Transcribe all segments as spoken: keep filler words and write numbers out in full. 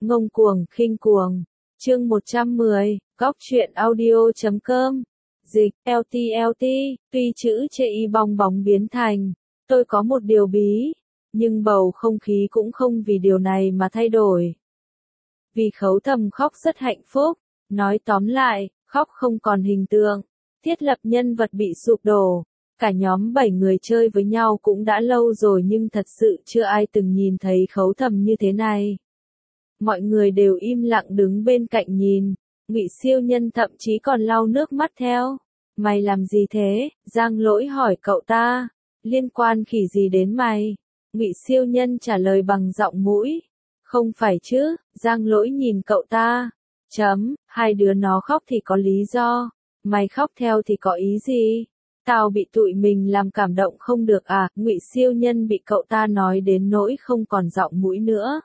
ngông cuồng, khinh cuồng. Chương một trăm mười, góc truyện audio chấm com. Dịch, lờ tê lờ tê, tuy chữ chê y bong bóng biến thành, tôi có một điều bí, nhưng bầu không khí cũng không vì điều này mà thay đổi. Vì Khấu Thầm khóc rất hạnh phúc, nói tóm lại, khóc không còn hình tượng, thiết lập nhân vật bị sụp đổ. Cả nhóm bảy người chơi với nhau cũng đã lâu rồi nhưng thật sự chưa ai từng nhìn thấy Khấu Thầm như thế này. Mọi người đều im lặng đứng bên cạnh nhìn, Ngụy Siêu Nhân thậm chí còn lau nước mắt theo. Mày làm gì thế? Giang Lỗi hỏi cậu ta. Liên quan khỉ gì đến mày? Ngụy Siêu Nhân trả lời bằng giọng mũi. Không phải chứ, Giang Lỗi nhìn cậu ta. Chấm, hai đứa nó khóc thì có lý do, mày khóc theo thì có ý gì? Tao bị tụi mình làm cảm động không được à? Ngụy Siêu Nhân bị cậu ta nói đến nỗi không còn giọng mũi nữa.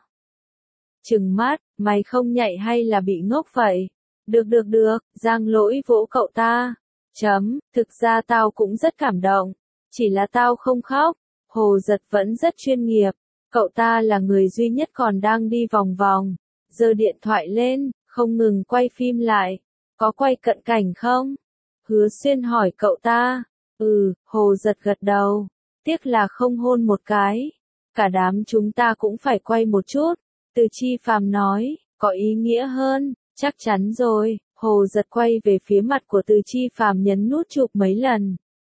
Trừng mắt, mày không nhạy hay là bị ngốc vậy? Được được được, Giang Lỗi vỗ cậu ta. Chấm, thực ra tao cũng rất cảm động, chỉ là tao không khóc. Hồ Giật vẫn rất chuyên nghiệp, cậu ta là người duy nhất còn đang đi vòng vòng, giơ điện thoại lên, không ngừng quay phim lại. Có quay cận cảnh không? Hứa Xuyên hỏi cậu ta. Ừ, Hồ Giật gật đầu. Tiếc là không hôn một cái. Cả đám chúng ta cũng phải quay một chút. Từ Chi Phàm nói, có ý nghĩa hơn. Chắc chắn rồi. Hồ Giật quay về phía mặt của Từ Chi Phàm nhấn nút chụp mấy lần.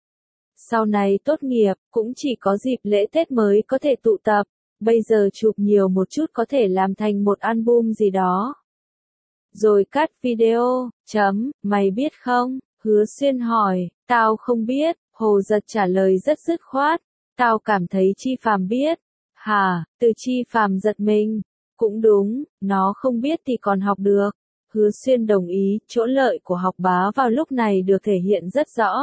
Sau này tốt nghiệp, cũng chỉ có dịp lễ Tết mới có thể tụ tập. Bây giờ chụp nhiều một chút có thể làm thành một album gì đó. Rồi cắt video, chấm, mày biết không? Hứa Xuyên hỏi, tao không biết. Hồ Giật trả lời rất dứt khoát. Tao cảm thấy Chi Phàm biết. Hả? Từ Chi Phàm giật mình. Cũng đúng, nó không biết thì còn học được. Hứa Xuyên đồng ý, chỗ lợi của học bá vào lúc này được thể hiện rất rõ.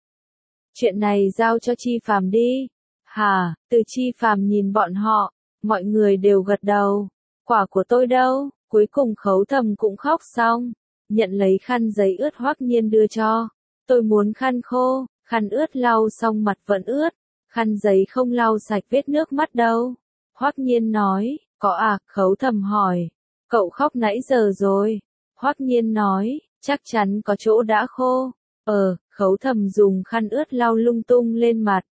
Chuyện này giao cho Chi Phàm đi. Hả? Từ Chi Phàm nhìn bọn họ, mọi người đều gật đầu. Quả của tôi đâu? Cuối cùng Khấu Thầm cũng khóc xong, nhận lấy khăn giấy ướt Hoắc Nhiên đưa cho. Tôi muốn khăn khô, khăn ướt lau xong mặt vẫn ướt, khăn giấy không lau sạch vết nước mắt đâu. Hoắc Nhiên nói, có à? Khấu Thầm hỏi, cậu khóc nãy giờ rồi. Hoắc Nhiên nói, chắc chắn có chỗ đã khô. Ờ, Khấu Thầm dùng khăn ướt lau lung tung lên mặt.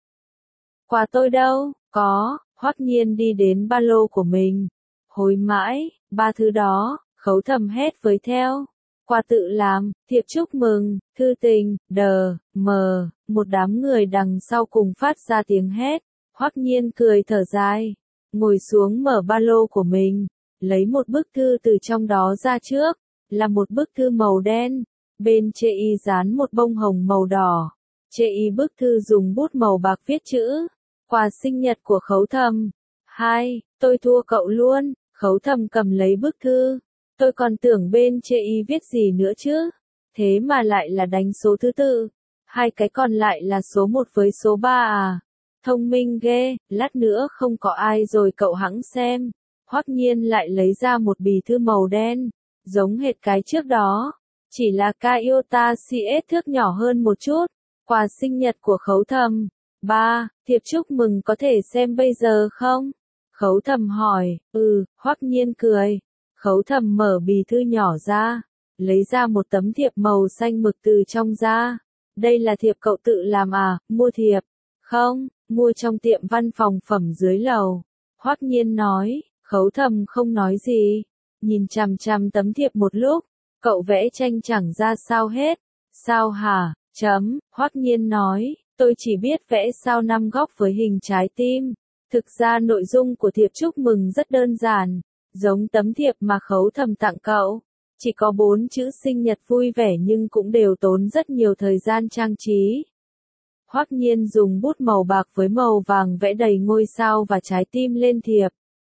Quà tôi đâu? Có. Hoắc Nhiên đi đến ba lô của mình. Hối mãi, ba thứ đó. Khấu Thầm hét với theo. Quà tự làm, thiệp chúc mừng, thư tình, đờ, mờ. Một đám người đằng sau cùng phát ra tiếng hét. Hoắc Nhiên cười thở dài, ngồi xuống mở ba lô của mình, lấy một bức thư từ trong đó ra trước. Là một bức thư màu đen, bên chê y dán một bông hồng màu đỏ. Chê y bức thư dùng bút màu bạc viết chữ, quà sinh nhật của Khấu Thầm. Hai, tôi thua cậu luôn. Khấu Thầm cầm lấy bức thư. Tôi còn tưởng bên chê y viết gì nữa chứ. Thế mà lại là đánh số thứ tự. Hai cái còn lại là số một với số ba à. Thông minh ghê, lát nữa không có ai rồi cậu hẵng xem. Hoắc Nhiên lại lấy ra một bì thư màu đen, giống hệt cái trước đó, chỉ là Toyota xê ét thước nhỏ hơn một chút. Quà sinh nhật của Khấu Thầm. Ba, thiệp chúc mừng có thể xem bây giờ không? Khấu Thầm hỏi. Ừ, Hoắc Nhiên cười. Khấu Thầm mở bì thư nhỏ ra, lấy ra một tấm thiệp màu xanh mực từ trong ra. Đây là thiệp cậu tự làm à? Mua thiệp? Không, mua trong tiệm văn phòng phẩm dưới lầu. Hoắc Nhiên nói. Khấu Thầm không nói gì, nhìn chằm chằm tấm thiệp một lúc. Cậu vẽ tranh chẳng ra sao hết. Sao hả? Chấm, Hoắc Nhiên nói, tôi chỉ biết vẽ sao năm góc với hình trái tim. Thực ra nội dung của thiệp chúc mừng rất đơn giản, giống tấm thiệp mà Khấu Thầm tặng cậu. Chỉ có bốn chữ sinh nhật vui vẻ nhưng cũng đều tốn rất nhiều thời gian trang trí. Hoắc Nhiên dùng bút màu bạc với màu vàng vẽ đầy ngôi sao và trái tim lên thiệp.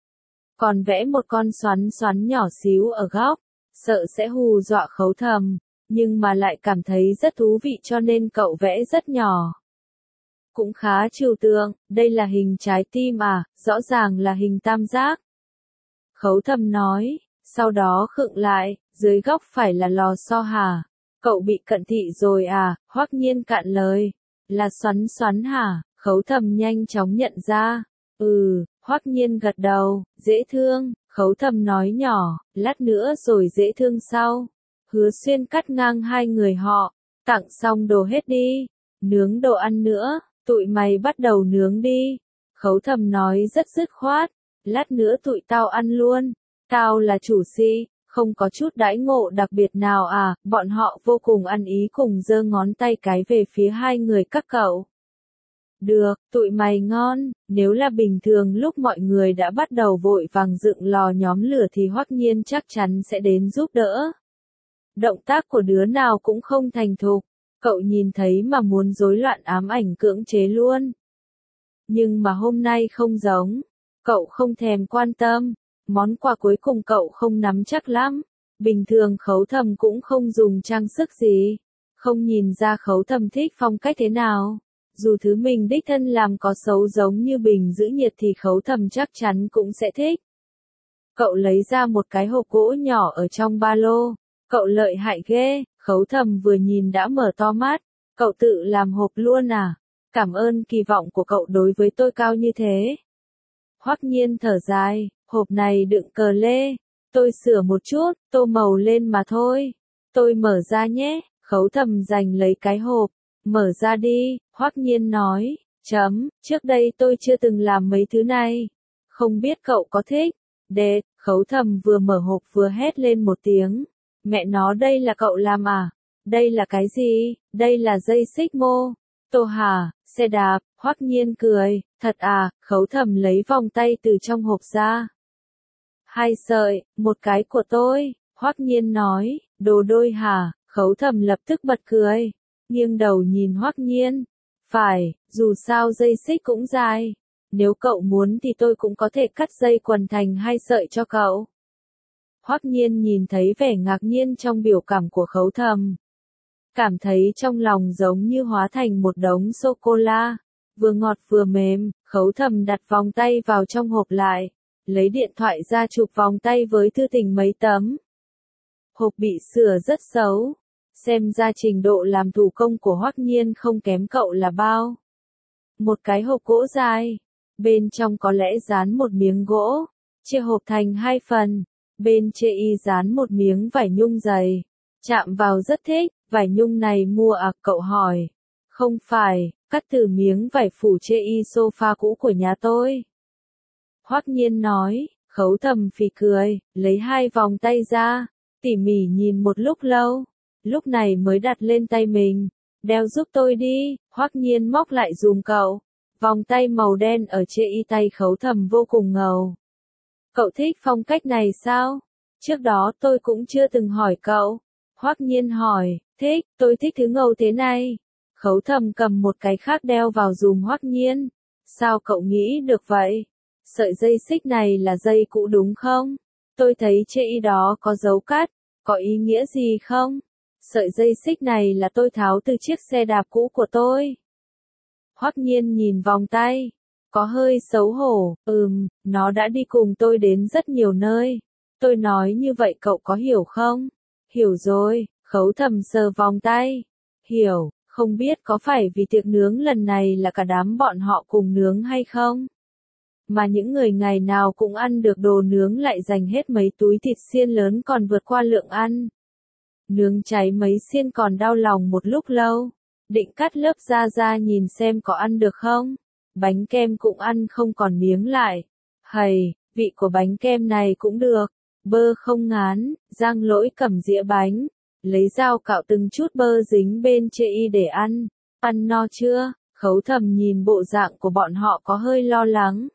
Còn vẽ một con xoắn xoắn nhỏ xíu ở góc, sợ sẽ hù dọa Khấu Thầm, nhưng mà lại cảm thấy rất thú vị cho nên cậu vẽ rất nhỏ. Cũng khá trừu tượng, đây là hình trái tim à, rõ ràng là hình tam giác. Khấu Thầm nói, sau đó khựng lại, dưới góc phải là lò xo hả? Cậu bị cận thị rồi à? Hoắc Nhiên cạn lời, là xoắn xoắn hả? Khấu Thầm nhanh chóng nhận ra. Ừ, Hoắc Nhiên gật đầu, dễ thương. Khấu Thầm nói nhỏ, lát nữa rồi dễ thương sau. Hứa Xuyên cắt ngang hai người họ, tặng xong đồ hết đi, nướng đồ ăn nữa, tụi mày bắt đầu nướng đi. Khấu Thầm nói rất dứt khoát, lát nữa tụi tao ăn luôn, tao là chủ sĩ, không có chút đãi ngộ đặc biệt nào à, bọn họ vô cùng ăn ý cùng giơ ngón tay cái về phía hai người các cậu. Được, tụi mày ngon, nếu là bình thường lúc mọi người đã bắt đầu vội vàng dựng lò nhóm lửa thì Hoắc Nhiên chắc chắn sẽ đến giúp đỡ. Động tác của đứa nào cũng không thành thục, cậu nhìn thấy mà muốn rối loạn ám ảnh cưỡng chế luôn. Nhưng mà hôm nay không giống, cậu không thèm quan tâm, món quà cuối cùng cậu không nắm chắc lắm. Bình thường Khấu Thầm cũng không dùng trang sức gì, không nhìn ra Khấu Thầm thích phong cách thế nào. Dù thứ mình đích thân làm có xấu giống như bình giữ nhiệt thì Khấu Thầm chắc chắn cũng sẽ thích. Cậu lấy ra một cái hộp gỗ nhỏ ở trong ba lô. Cậu lợi hại ghê, Khấu Thầm vừa nhìn đã mở to mắt. Cậu tự làm hộp luôn à? Cảm ơn kỳ vọng của cậu đối với tôi cao như thế. Hoắc Nhiên thở dài, hộp này đựng cờ lê. Tôi sửa một chút, tô màu lên mà thôi. Tôi mở ra nhé, Khấu Thầm giành lấy cái hộp. Mở ra đi, Hoắc Nhiên nói, chấm, trước đây tôi chưa từng làm mấy thứ này. Không biết cậu có thích? Đệt, Khấu Thầm vừa mở hộp vừa hét lên một tiếng. Mẹ nó đây là cậu làm à? Đây là cái gì? Đây là dây xích mô. Tô hả, xe đạp, Hoắc Nhiên cười, thật à, Khấu Thầm lấy vòng tay từ trong hộp ra. Hai sợi, một cái của tôi, Hoắc Nhiên nói, đồ đôi hả? Khấu Thầm lập tức bật cười, nghiêng đầu nhìn Hoắc Nhiên. Phải, dù sao dây xích cũng dài. Nếu cậu muốn thì tôi cũng có thể cắt dây quần thành hai sợi cho cậu. Hoắc Nhiên nhìn thấy vẻ ngạc nhiên trong biểu cảm của Khấu Thầm. Cảm thấy trong lòng giống như hóa thành một đống sô-cô-la. Vừa ngọt vừa mềm, Khấu Thầm đặt vòng tay vào trong hộp lại. Lấy điện thoại ra chụp vòng tay với thư tình mấy tấm. Hộp bị sửa rất xấu. Xem ra trình độ làm thủ công của Hoắc Nhiên không kém cậu là bao. Một cái hộp gỗ dài. Bên trong có lẽ dán một miếng gỗ. Chia hộp thành hai phần. Bên chê y dán một miếng vải nhung dày. Chạm vào rất thích. Vải nhung này mua à, cậu hỏi. Không phải, cắt từ miếng vải phủ chê y sofa cũ của nhà tôi. Hoắc Nhiên nói, Khấu Thầm phì cười, lấy hai vòng tay ra. Tỉ mỉ nhìn một lúc lâu. Lúc này mới đặt lên tay mình. Đeo giúp tôi đi, Hoắc Nhiên móc lại dùm cậu. Vòng tay màu đen ở chê y tay Khấu Thầm vô cùng ngầu. Cậu thích phong cách này sao? Trước đó tôi cũng chưa từng hỏi cậu. Hoắc Nhiên hỏi, thích, tôi thích thứ ngầu thế này. Khấu Thầm cầm một cái khác đeo vào dùm Hoắc Nhiên. Sao cậu nghĩ được vậy? Sợi dây xích này là dây cũ đúng không? Tôi thấy chê y đó có dấu cắt, có ý nghĩa gì không? Sợi dây xích này là tôi tháo từ chiếc xe đạp cũ của tôi. Hoắc Nhiên nhìn vòng tay, có hơi xấu hổ, ừm, nó đã đi cùng tôi đến rất nhiều nơi. Tôi nói như vậy cậu có hiểu không? Hiểu rồi, Khấu Thầm sờ vòng tay. Hiểu, không biết có phải vì tiệc nướng lần này là cả đám bọn họ cùng nướng hay không? Mà những người ngày nào cũng ăn được đồ nướng lại dành hết mấy túi thịt xiên lớn còn vượt qua lượng ăn. Nướng cháy mấy xiên còn đau lòng một lúc lâu. Định cắt lớp da ra nhìn xem có ăn được không. Bánh kem cũng ăn không còn miếng lại. Hầy, vị của bánh kem này cũng được. Bơ không ngán, Giang Lỗi cầm dĩa bánh. Lấy dao cạo từng chút bơ dính bên chê y để ăn. Ăn no chưa? Khấu Thầm nhìn bộ dạng của bọn họ có hơi lo lắng.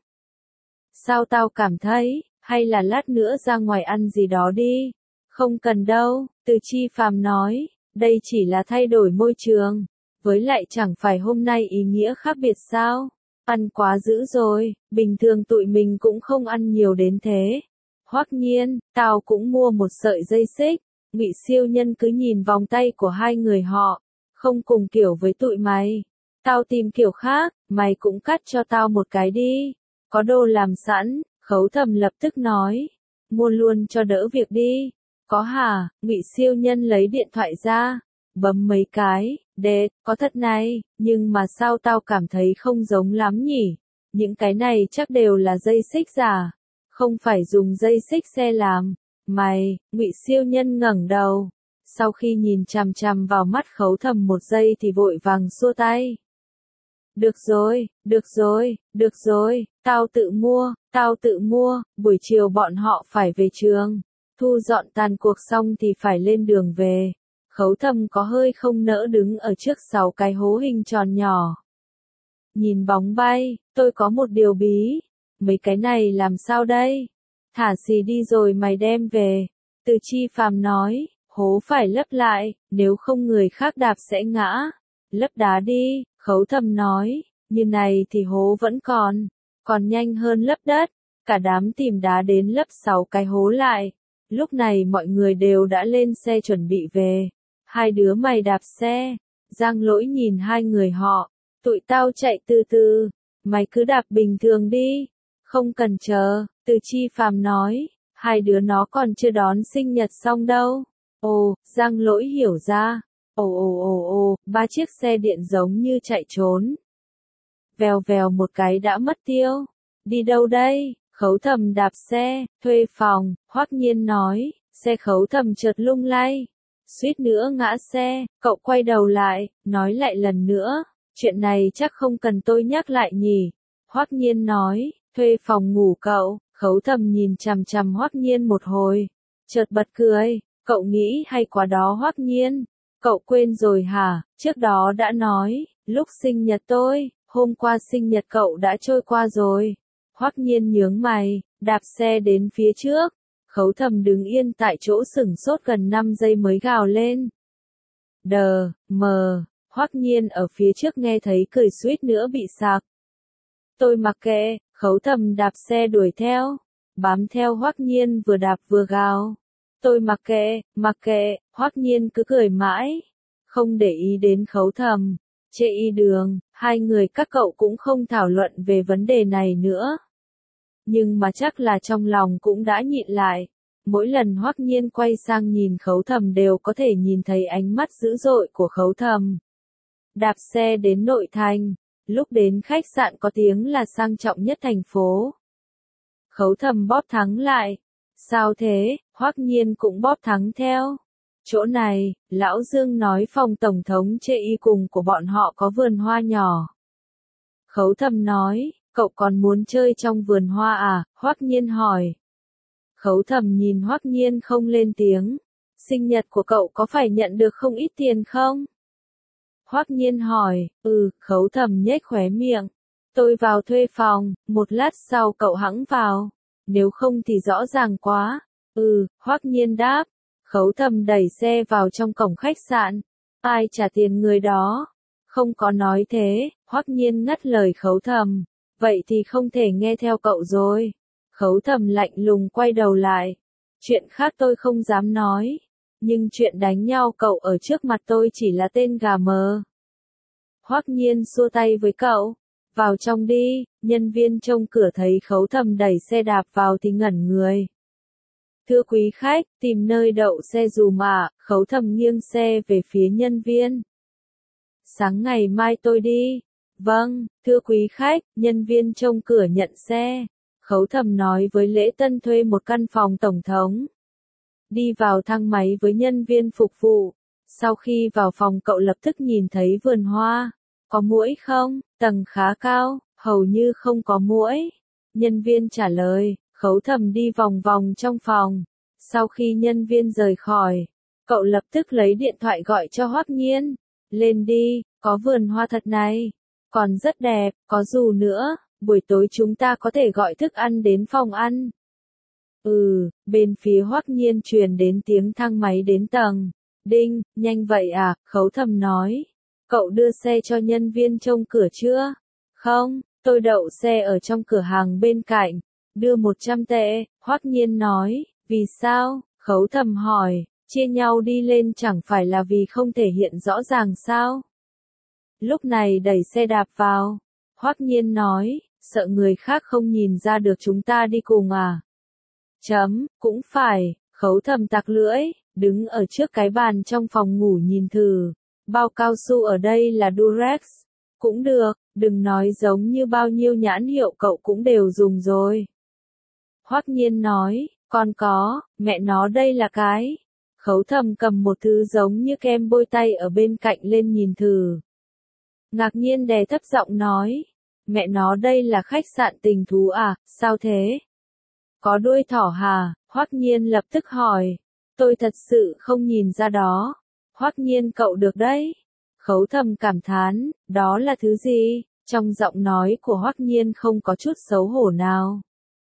Sao tao cảm thấy, hay là lát nữa ra ngoài ăn gì đó đi. Không cần đâu, Từ Chi Phàm nói, đây chỉ là thay đổi môi trường. Với lại chẳng phải hôm nay ý nghĩa khác biệt sao? Ăn quá dữ rồi, bình thường tụi mình cũng không ăn nhiều đến thế. Hoắc Nhiên, tao cũng mua một sợi dây xích. Ngụy Siêu Nhân cứ nhìn vòng tay của hai người họ, không cùng kiểu với tụi mày. Tao tìm kiểu khác, mày cũng cắt cho tao một cái đi. Có đồ làm sẵn, Khấu Thầm lập tức nói. Mua luôn cho đỡ việc đi. Có hả? Ngụy Siêu Nhân lấy điện thoại ra, bấm mấy cái. Đệt, có thật này, nhưng mà sao tao cảm thấy không giống lắm nhỉ? Những cái này chắc đều là dây xích giả. Không phải dùng dây xích xe làm. Mày, Ngụy Siêu Nhân ngẩng đầu. Sau khi nhìn chằm chằm vào mắt Khấu Thầm một giây thì vội vàng xua tay. Được rồi, được rồi, được rồi, tao tự mua, tao tự mua, buổi chiều bọn họ phải về trường. Thu dọn tàn cuộc xong thì phải lên đường về. Khấu Thầm có hơi không nỡ đứng ở trước sáu cái hố hình tròn nhỏ. Nhìn bóng bay, tôi có một điều bí. Mấy cái này làm sao đây? Thả xì đi rồi mày đem về. Từ Chi Phàm nói, hố phải lấp lại, nếu không người khác đạp sẽ ngã. Lấp đá đi, Khấu Thầm nói, như này thì hố vẫn còn, còn nhanh hơn lấp đất. Cả đám tìm đá đến lấp sáu cái hố lại. Lúc này mọi người đều đã lên xe chuẩn bị về. Hai đứa mày đạp xe. Giang Lỗi nhìn hai người họ. Tụi tao chạy từ từ. Mày cứ đạp bình thường đi. Không cần chờ. Từ Chi Phàm nói. Hai đứa nó còn chưa đón sinh nhật xong đâu. Ồ, Giang Lỗi hiểu ra. Ồ ồ ồ ồ, ba chiếc xe điện giống như chạy trốn. Vèo vèo một cái đã mất tiêu. Đi đâu đây? Khấu Thầm đạp xe, thuê phòng, Hoắc Nhiên nói, xe Khấu Thầm chợt lung lay. Suýt nữa ngã xe, cậu quay đầu lại, nói lại lần nữa, chuyện này chắc không cần tôi nhắc lại nhỉ. Hoắc Nhiên nói, thuê phòng ngủ cậu, Khấu Thầm nhìn chằm chằm Hoắc Nhiên một hồi, chợt bật cười, cậu nghĩ hay quá đó Hoắc Nhiên, cậu quên rồi hả, trước đó đã nói, lúc sinh nhật tôi, hôm qua sinh nhật cậu đã trôi qua rồi. Hoắc Nhiên nhướng mày, đạp xe đến phía trước. Khấu Thầm đứng yên tại chỗ sửng sốt gần năm giây mới gào lên. Đờ, mờ, Hoắc Nhiên ở phía trước nghe thấy cười suýt nữa bị sặc. Tôi mặc kệ, Khấu Thầm đạp xe đuổi theo. Bám theo Hoắc Nhiên vừa đạp vừa gào. Tôi mặc kệ, mặc kệ, Hoắc Nhiên cứ cười mãi. Không để ý đến Khấu Thầm. Chê y đường, hai người các cậu cũng không thảo luận về vấn đề này nữa. Nhưng mà chắc là trong lòng cũng đã nhịn lại. Mỗi lần Hoắc Nhiên quay sang nhìn Khấu Thầm đều có thể nhìn thấy ánh mắt dữ dội của Khấu Thầm. Đạp xe đến nội thành, lúc đến khách sạn có tiếng là sang trọng nhất thành phố. Khấu Thầm bóp thắng lại. Sao thế? Hoắc Nhiên cũng bóp thắng theo. Chỗ này, Lão Dương nói phòng tổng thống chê y cùng của bọn họ có vườn hoa nhỏ. Khấu Thầm nói, cậu còn muốn chơi trong vườn hoa à? Hoắc Nhiên hỏi. Khấu Thầm nhìn Hoắc Nhiên không lên tiếng. Sinh nhật của cậu có phải nhận được không ít tiền không? Hoắc Nhiên hỏi, ừ, Khấu Thầm nhếch khóe miệng. Tôi vào thuê phòng, một lát sau cậu hẵng vào. Nếu không thì rõ ràng quá. Ừ, Hoắc Nhiên đáp. Khấu Thầm đẩy xe vào trong cổng khách sạn. Ai trả tiền người đó? Không có nói thế, Hoắc Nhiên ngắt lời Khấu Thầm. Vậy thì không thể nghe theo cậu rồi. Khấu Thầm lạnh lùng quay đầu lại. Chuyện khác tôi không dám nói. Nhưng chuyện đánh nhau cậu ở trước mặt tôi chỉ là tên gà mờ. Hoắc Nhiên xua tay với cậu. Vào trong đi, nhân viên trông cửa thấy Khấu Thầm đẩy xe đạp vào thì ngẩn người. Thưa quý khách, tìm nơi đậu xe dùm ạ, Khấu Thầm nghiêng xe về phía nhân viên. Sáng ngày mai tôi đi. Vâng, thưa quý khách, nhân viên trông cửa nhận xe. Khấu Thầm nói với Lễ Tân thuê một căn phòng tổng thống. Đi vào thang máy với nhân viên phục vụ. Sau khi vào phòng cậu lập tức nhìn thấy vườn hoa. Có muỗi không? Tầng khá cao, hầu như không có muỗi. Nhân viên trả lời, Khấu Thầm đi vòng vòng trong phòng. Sau khi nhân viên rời khỏi, cậu lập tức lấy điện thoại gọi cho Hoắc Nhiên. Lên đi, có vườn hoa thật này. Còn rất đẹp, có dù nữa, buổi tối chúng ta có thể gọi thức ăn đến phòng ăn. Ừ, bên phía Hoắc Nhiên truyền đến tiếng thang máy đến tầng. Đinh, nhanh vậy à, Khấu Thầm nói. Cậu đưa xe cho nhân viên trông cửa chưa? Không, tôi đậu xe ở trong cửa hàng bên cạnh. Đưa một trăm tệ, Hoắc Nhiên nói. Vì sao? Khấu Thầm hỏi. Chia nhau đi lên chẳng phải là vì không thể hiện rõ ràng sao? Lúc này đẩy xe đạp vào. Hoắc Nhiên nói, sợ người khác không nhìn ra được chúng ta đi cùng à? Chấm, cũng phải, Khấu Thầm tặc lưỡi, đứng ở trước cái bàn trong phòng ngủ nhìn thử. Bao cao su ở đây là Durex. Cũng được, đừng nói giống như bao nhiêu nhãn hiệu cậu cũng đều dùng rồi. Hoắc Nhiên nói, còn có, mẹ nó đây là cái. Khấu Thầm cầm một thứ giống như kem bôi tay ở bên cạnh lên nhìn thử. Ngạc nhiên đè thấp giọng nói, mẹ nó đây là khách sạn tình thú à, sao thế? Có đuôi thỏ hả? Hoắc Nhiên lập tức hỏi. Tôi thật sự không nhìn ra đó. Hoắc Nhiên cậu được đấy. Khấu Thầm cảm thán, đó là thứ gì? Trong giọng nói của Hoắc Nhiên không có chút xấu hổ nào.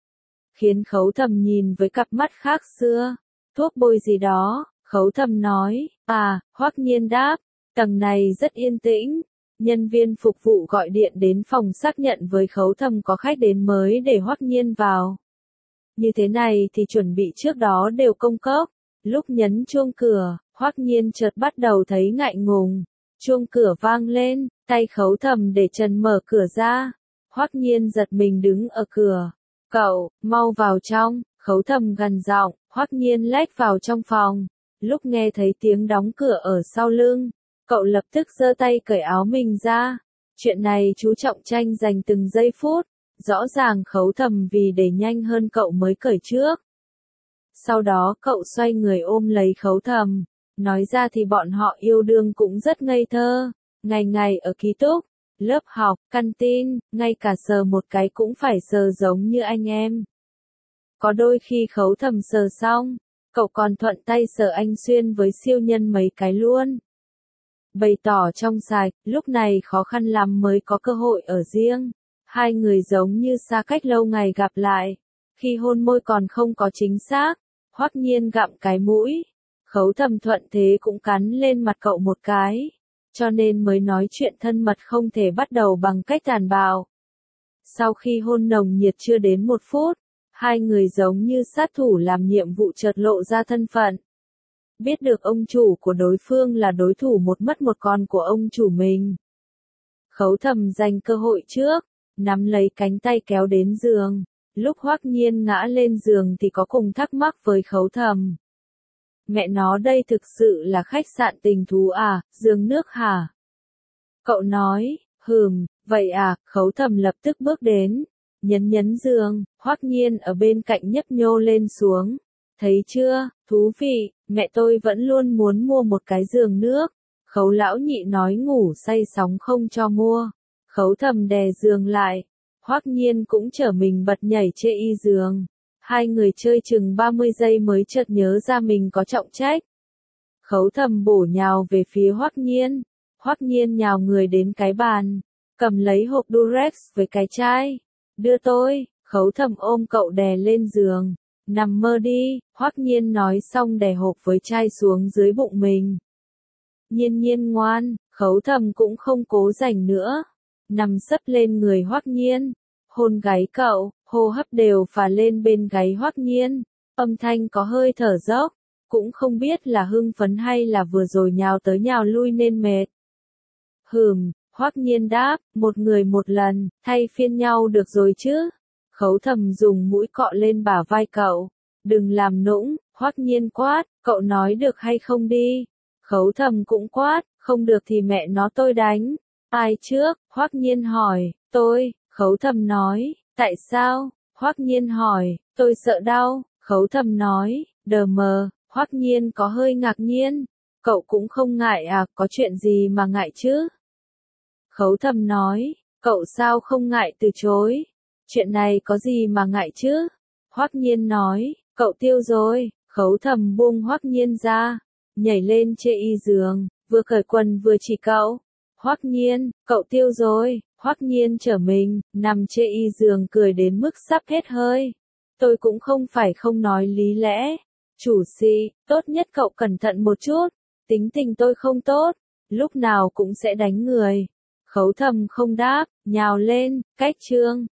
Khiến Khấu Thầm nhìn với cặp mắt khác xưa. Thuốc bôi gì đó, Khấu Thầm nói, à, Hoắc Nhiên đáp, tầng này rất yên tĩnh. Nhân viên phục vụ gọi điện đến phòng xác nhận với Khấu Thầm có khách đến mới để Hoắc Nhiên vào. Như thế này thì chuẩn bị trước đó đều công cốc. Lúc nhấn chuông cửa, Hoắc Nhiên chợt bắt đầu thấy ngại ngùng. Chuông cửa vang lên, tay Khấu Thầm để trần mở cửa ra. Hoắc Nhiên giật mình đứng ở cửa. Cậu, mau vào trong, Khấu Thầm gằn giọng. Hoắc Nhiên lách vào trong phòng. Lúc nghe thấy tiếng đóng cửa ở sau lưng, cậu lập tức giơ tay cởi áo mình ra. Chuyện này chú trọng tranh giành từng giây phút. Rõ ràng Khấu Thầm vì để nhanh hơn cậu mới cởi trước. Sau đó cậu xoay người ôm lấy Khấu Thầm. Nói ra thì bọn họ yêu đương cũng rất ngây thơ. Ngày ngày ở ký túc, lớp học, canteen, ngay cả sờ một cái cũng phải sờ giống như anh em. Có đôi khi Khấu Thầm sờ xong, cậu còn thuận tay sờ anh Xuyên với siêu nhân mấy cái luôn. Bày tỏ trong sạch, lúc này khó khăn lắm mới có cơ hội ở riêng. Hai người giống như xa cách lâu ngày gặp lại. Khi hôn môi còn không có chính xác, Hoắc Nhiên gặm cái mũi. Khấu Thầm thuận thế cũng cắn lên mặt cậu một cái. Cho nên mới nói chuyện thân mật không thể bắt đầu bằng cách tàn bạo. Sau khi hôn nồng nhiệt chưa đến một phút, hai người giống như sát thủ làm nhiệm vụ chợt lộ ra thân phận. Biết được ông chủ của đối phương là đối thủ một mất một còn của ông chủ mình. Khấu Thầm giành cơ hội trước, nắm lấy cánh tay kéo đến giường. Lúc Hoắc Nhiên ngã lên giường thì có cùng thắc mắc với Khấu Thầm. Mẹ nó đây thực sự là khách sạn tình thú à, giường nước hả? Cậu nói, hừm, vậy à, Khấu Thầm lập tức bước đến. Nhấn nhấn giường, Hoắc Nhiên ở bên cạnh nhấp nhô lên xuống. Thấy chưa, thú vị, mẹ tôi vẫn luôn muốn mua một cái giường nước. Khấu lão nhị nói ngủ say sóng không cho mua. Khấu Thầm đè giường lại. Hoắc Nhiên cũng trở mình bật nhảy chê y giường. Hai người chơi chừng ba mươi giây mới chợt nhớ ra mình có trọng trách. Khấu Thầm bổ nhào về phía Hoắc Nhiên. Hoắc Nhiên nhào người đến cái bàn. Cầm lấy hộp Durex với cái chai. Đưa tôi, Khấu Thầm ôm cậu đè lên giường. Nằm mơ đi, Hoắc Nhiên nói xong đè hộp với chai xuống dưới bụng mình. Nhiên Nhiên ngoan, Khấu Thầm cũng không cố giành nữa. Nằm sấp lên người Hoắc Nhiên. Hôn gáy cậu, hô hấp đều phả lên bên gáy Hoắc Nhiên. Âm thanh có hơi thở dốc. Cũng không biết là hưng phấn hay là vừa rồi nhào tới nhào lui nên mệt. Hừm, Hoắc Nhiên đáp, một người một lần, thay phiên nhau được rồi chứ. Khấu Thầm dùng mũi cọ lên bả vai cậu. Đừng làm nũng, Hoắc Nhiên quát, cậu nói được hay không đi. Khấu Thầm cũng quát, không được thì mẹ nó tôi đánh. Ai trước? Hoắc Nhiên hỏi, tôi, Khấu Thầm nói, tại sao? Hoắc Nhiên hỏi, tôi sợ đau, Khấu Thầm nói, đờ mờ, Hoắc Nhiên có hơi ngạc nhiên, cậu cũng không ngại à, có chuyện gì mà ngại chứ? Khấu Thầm nói, cậu sao không ngại từ chối? Chuyện này có gì mà ngại chứ? Hoắc Nhiên nói, cậu tiêu rồi. Khấu Thầm buông Hoắc Nhiên ra, nhảy lên chê y giường, vừa cởi quần vừa chỉ cậu. Hoắc Nhiên, cậu tiêu rồi. Hoắc Nhiên trở mình, nằm chê y giường cười đến mức sắp hết hơi. Tôi cũng không phải không nói lý lẽ. Chủ si, tốt nhất cậu cẩn thận một chút. Tính tình tôi không tốt, lúc nào cũng sẽ đánh người. Khấu Thầm không đáp, nhào lên, cách chương.